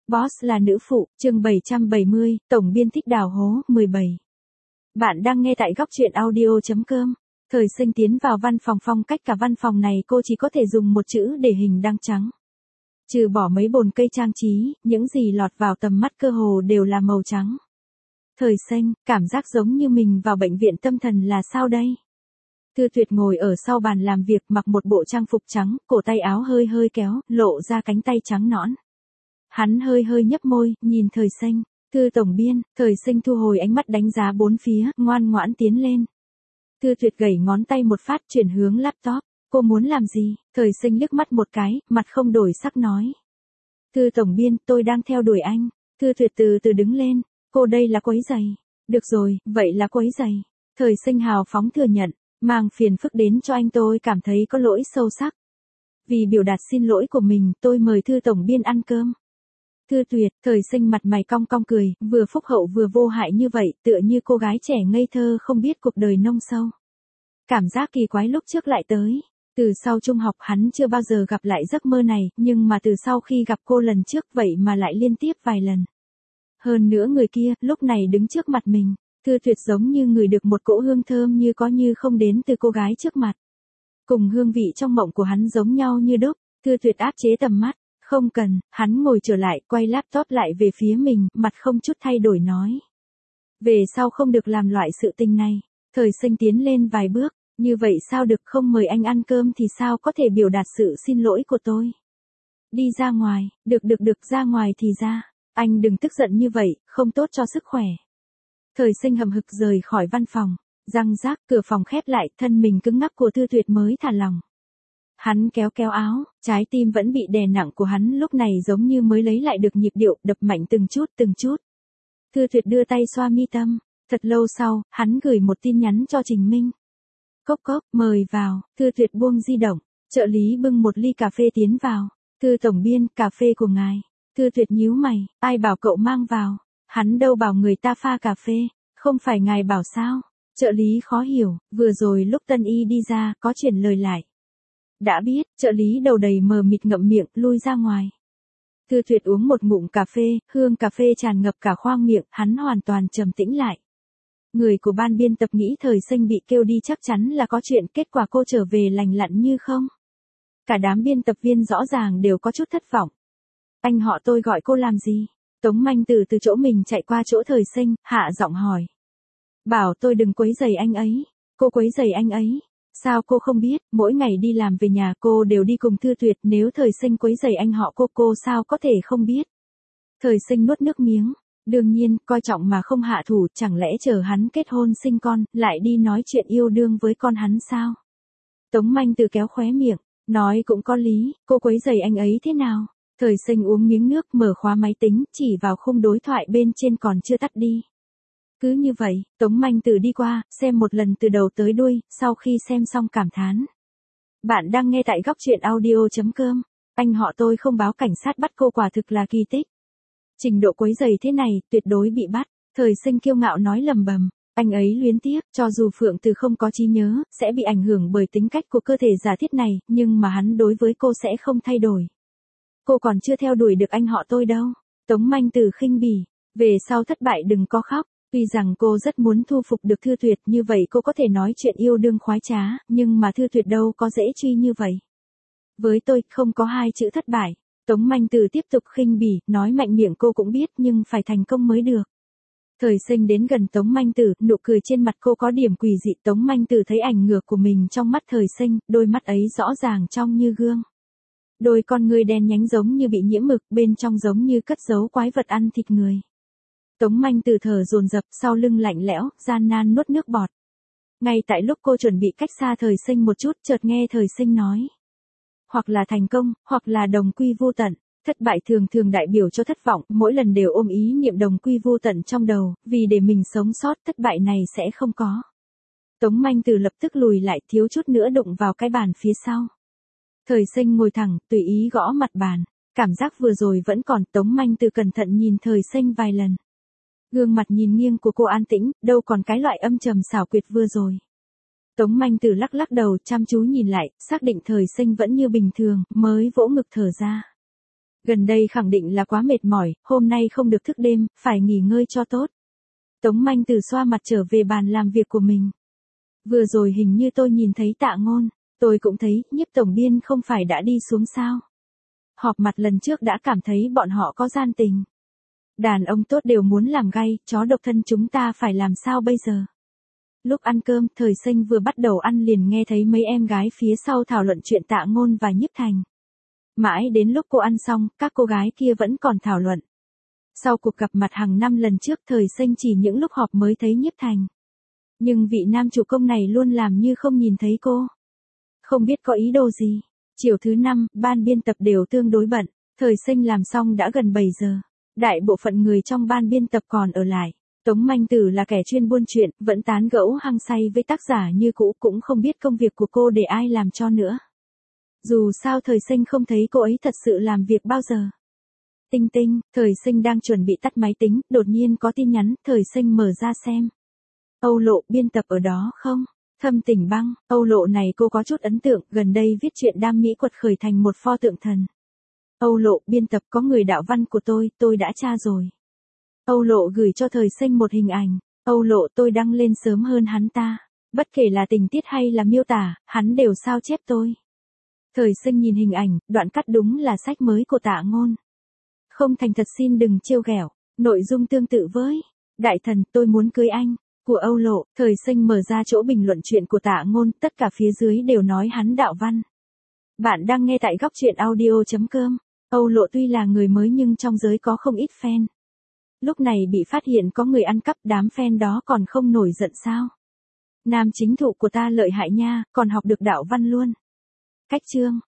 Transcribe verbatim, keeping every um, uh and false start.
Boss là nữ phụ, chương bảy trăm bảy mươi, tổng biên thích đào hố, mười bảy. Bạn đang nghe tại góc truyện audio chấm com. Thời Sinh tiến vào văn phòng, phong cách cả văn phòng này cô chỉ có thể dùng một chữ để hình đăng trắng. Trừ bỏ mấy bồn cây trang trí, những gì lọt vào tầm mắt cơ hồ đều là màu trắng. Thời Sinh, cảm giác giống như mình vào bệnh viện tâm thần là sao đây? Thư Tuyệt ngồi ở sau bàn làm việc, mặc một bộ trang phục trắng, cổ tay áo hơi hơi kéo, lộ ra cánh tay trắng nõn. Hắn hơi hơi nhấp môi, nhìn Thời Sinh. Thư tổng biên. Thời Sinh thu hồi ánh mắt đánh giá bốn phía, ngoan ngoãn tiến lên. Thư Tuyệt gẩy ngón tay một phát, chuyển hướng laptop. Cô muốn làm gì? Thời Sinh liếc mắt một cái, mặt không đổi sắc nói. Thư tổng biên, tôi đang theo đuổi anh. Thư Tuyệt từ từ đứng lên. Cô đây là quấy giày. Được rồi, vậy là quấy giày. Thời Sinh hào phóng thừa nhận. Mang phiền phức đến cho anh, tôi cảm thấy có lỗi sâu sắc. Vì biểu đạt xin lỗi của mình, tôi mời Thư tổng biên ăn cơm. Thư Tuyệt. Thời Sinh mặt mày cong cong cười, vừa phúc hậu vừa vô hại như vậy, tựa như cô gái trẻ ngây thơ không biết cuộc đời nông sâu. Cảm giác kỳ quái lúc trước lại tới. Từ sau trung học hắn chưa bao giờ gặp lại giấc mơ này, nhưng mà từ sau khi gặp cô lần trước vậy mà lại liên tiếp vài lần. Hơn nữa người kia, lúc này đứng trước mặt mình. Thư Tuyệt giống như ngửi được một cỗ hương thơm như có như không đến từ cô gái trước mặt. Cùng hương vị trong mộng của hắn giống nhau như đúc. Thư Tuyệt áp chế tầm mắt. Không cần, hắn ngồi trở lại, quay laptop lại về phía mình, mặt không chút thay đổi nói. Về sau không được làm loại sự tình này. Thời Sinh tiến lên vài bước, như vậy sao được, không mời anh ăn cơm thì sao có thể biểu đạt sự xin lỗi của tôi. Đi ra ngoài, được được được, ra ngoài thì ra, anh đừng tức giận như vậy, không tốt cho sức khỏe. Thời Sinh hầm hực rời khỏi văn phòng, răng rác, cửa phòng khép lại, thân mình cứng ngắc của Thư Tuyệt mới thả lòng. Hắn kéo kéo áo, trái tim vẫn bị đè nặng của hắn lúc này giống như mới lấy lại được nhịp điệu, đập mạnh từng chút từng chút. Thư Tuyệt đưa tay xoa mi tâm, thật lâu sau, hắn gửi một tin nhắn cho Trình Minh. Cốc cốc, mời vào. Thư Tuyệt buông di động, trợ lý bưng một ly cà phê tiến vào. Thư tổng biên, cà phê của ngài. Thư Tuyệt nhíu mày, ai bảo cậu mang vào? Hắn đâu bảo người ta pha cà phê, không phải ngài bảo sao? Trợ lý khó hiểu, vừa rồi lúc Tân Y đi ra, có chuyển lời lại. Đã biết, trợ lý đầu đầy mờ mịt ngậm miệng, lui ra ngoài. Thư Tuyệt uống một ngụm cà phê, hương cà phê tràn ngập cả khoang miệng, hắn hoàn toàn trầm tĩnh lại. Người của ban biên tập nghĩ Thời Sinh bị kêu đi chắc chắn là có chuyện, kết quả cô trở về lành lặn như không. Cả đám biên tập viên rõ ràng đều có chút thất vọng. Anh họ tôi gọi cô làm gì? Tống Manh từ từ chỗ mình chạy qua chỗ Thời Sinh, hạ giọng hỏi. Bảo tôi đừng quấy rầy anh ấy. Cô quấy rầy anh ấy. Sao cô không biết, mỗi ngày đi làm về nhà cô đều đi cùng Thư Tuyệt, nếu Thời Sinh quấy rầy anh họ cô, cô sao có thể không biết. Thời Sinh nuốt nước miếng, đương nhiên, coi trọng mà không hạ thủ, chẳng lẽ chờ hắn kết hôn sinh con, lại đi nói chuyện yêu đương với con hắn sao? Tống Manh từ kéo khóe miệng, nói cũng có lý, cô quấy rầy anh ấy thế nào? Thời Sinh uống miếng nước, mở khóa máy tính, chỉ vào khung đối thoại bên trên còn chưa tắt đi. Cứ như vậy, Tống Manh Tử đi qua, xem một lần từ đầu tới đuôi, sau khi xem xong cảm thán. Bạn đang nghe tại góc truyện audio chấm com. Anh họ tôi không báo cảnh sát bắt cô quả thực là kỳ tích. Trình độ quấy rầy thế này, tuyệt đối bị bắt. Thời Sinh kiêu ngạo nói lầm bầm. Anh ấy luyến tiếc, cho dù Phượng Từ không có trí nhớ, sẽ bị ảnh hưởng bởi tính cách của cơ thể giả thiết này, nhưng mà hắn đối với cô sẽ không thay đổi. Cô còn chưa theo đuổi được anh họ tôi đâu. Tống Manh Tử khinh bỉ. Về sau thất bại đừng có khóc. Tuy rằng cô rất muốn thu phục được Thư Tuyệt, như vậy cô có thể nói chuyện yêu đương khoái trá, nhưng mà Thư Tuyệt đâu có dễ truy như vậy. Với tôi, không có hai chữ thất bại. Tống Manh Từ tiếp tục khinh bỉ, nói mạnh miệng cô cũng biết nhưng phải thành công mới được. Thời Sinh đến gần Tống Manh Từ, nụ cười trên mặt cô có điểm quỷ dị. Tống Manh Từ thấy ảnh ngược của mình trong mắt Thời Sinh, đôi mắt ấy rõ ràng trong như gương. Đôi con người đen nhánh giống như bị nhiễm mực, bên trong giống như cất giấu quái vật ăn thịt người. Tống Manh Từ thở dồn dập, sau lưng lạnh lẽo, gian nan nuốt nước bọt. Ngay tại lúc cô chuẩn bị cách xa Thời Sinh một chút, chợt nghe Thời Sinh nói. Hoặc là thành công, hoặc là đồng quy vô tận. Thất bại thường thường đại biểu cho thất vọng, mỗi lần đều ôm ý niệm đồng quy vô tận trong đầu, vì để mình sống sót, thất bại này sẽ không có. Tống Manh Từ lập tức lùi lại, thiếu chút nữa đụng vào cái bàn phía sau. Thời Sinh ngồi thẳng, tùy ý gõ mặt bàn. Cảm giác vừa rồi vẫn còn. Tống Manh Từ cẩn thận nhìn Thời Sinh vài lần. Gương mặt nhìn nghiêng của cô an tĩnh, đâu còn cái loại âm trầm xảo quyệt vừa rồi. Tống Manh Tử lắc lắc đầu, chăm chú nhìn lại, xác định Thời Sinh vẫn như bình thường, mới vỗ ngực thở ra. Gần đây khẳng định là quá mệt mỏi, hôm nay không được thức đêm, phải nghỉ ngơi cho tốt. Tống Manh Từ xoa mặt trở về bàn làm việc của mình. Vừa rồi hình như tôi nhìn thấy Tạ Ngôn, tôi cũng thấy, Nhiếp tổng biên không phải đã đi xuống sao. Họp mặt lần trước đã cảm thấy bọn họ có gian tình. Đàn ông tốt đều muốn làm gay, chó độc thân chúng ta phải làm sao bây giờ? Lúc ăn cơm, Thời Sinh vừa bắt đầu ăn liền nghe thấy mấy em gái phía sau thảo luận chuyện Tạ Ngôn và Nhiếp Thành. Mãi đến lúc cô ăn xong, các cô gái kia vẫn còn thảo luận. Sau cuộc gặp mặt hàng năm lần trước, Thời Sinh chỉ những lúc họp mới thấy Nhiếp Thành. Nhưng vị nam chủ công này luôn làm như không nhìn thấy cô. Không biết có ý đồ gì. Chiều thứ năm, ban biên tập đều tương đối bận. Thời Sinh làm xong đã gần bảy giờ. Đại bộ phận người trong ban biên tập còn ở lại. Tống Manh Từ là kẻ chuyên buôn chuyện, vẫn tán gẫu hăng say với tác giả như cũ, cũng không biết công việc của cô để ai làm cho nữa. Dù sao Thời Sinh không thấy cô ấy thật sự làm việc bao giờ. Tinh tinh, Thời Sinh đang chuẩn bị tắt máy tính, đột nhiên có tin nhắn, Thời Sinh mở ra xem. Âu Lộ, biên tập ở đó không? Thâm Tình Băng, Âu Lộ này cô có chút ấn tượng, gần đây viết chuyện đam mỹ quật khởi thành một pho tượng thần. Âu Lộ, biên tập có người đạo văn của tôi, tôi đã tra rồi. Âu Lộ gửi cho Thời Sinh một hình ảnh. Âu Lộ, tôi đăng lên sớm hơn hắn ta. Bất kể là tình tiết hay là miêu tả, hắn đều sao chép tôi. Thời Sinh nhìn hình ảnh, đoạn cắt đúng là sách mới của Tạ Ngôn. Không thành thật xin đừng trêu ghẹo. Nội dung tương tự với Đại Thần, tôi muốn cưới anh của Âu Lộ. Thời Sinh mở ra chỗ bình luận chuyện của Tạ Ngôn, tất cả phía dưới đều nói hắn đạo văn. Bạn đang nghe tại góc truyện audio chấm com. Âu Lộ tuy là người mới nhưng trong giới có không ít fan. Lúc này bị phát hiện có người ăn cắp, đám fan đó còn không nổi giận sao? Nam chính thụ của ta lợi hại nha, còn học được đạo văn luôn. Cách chương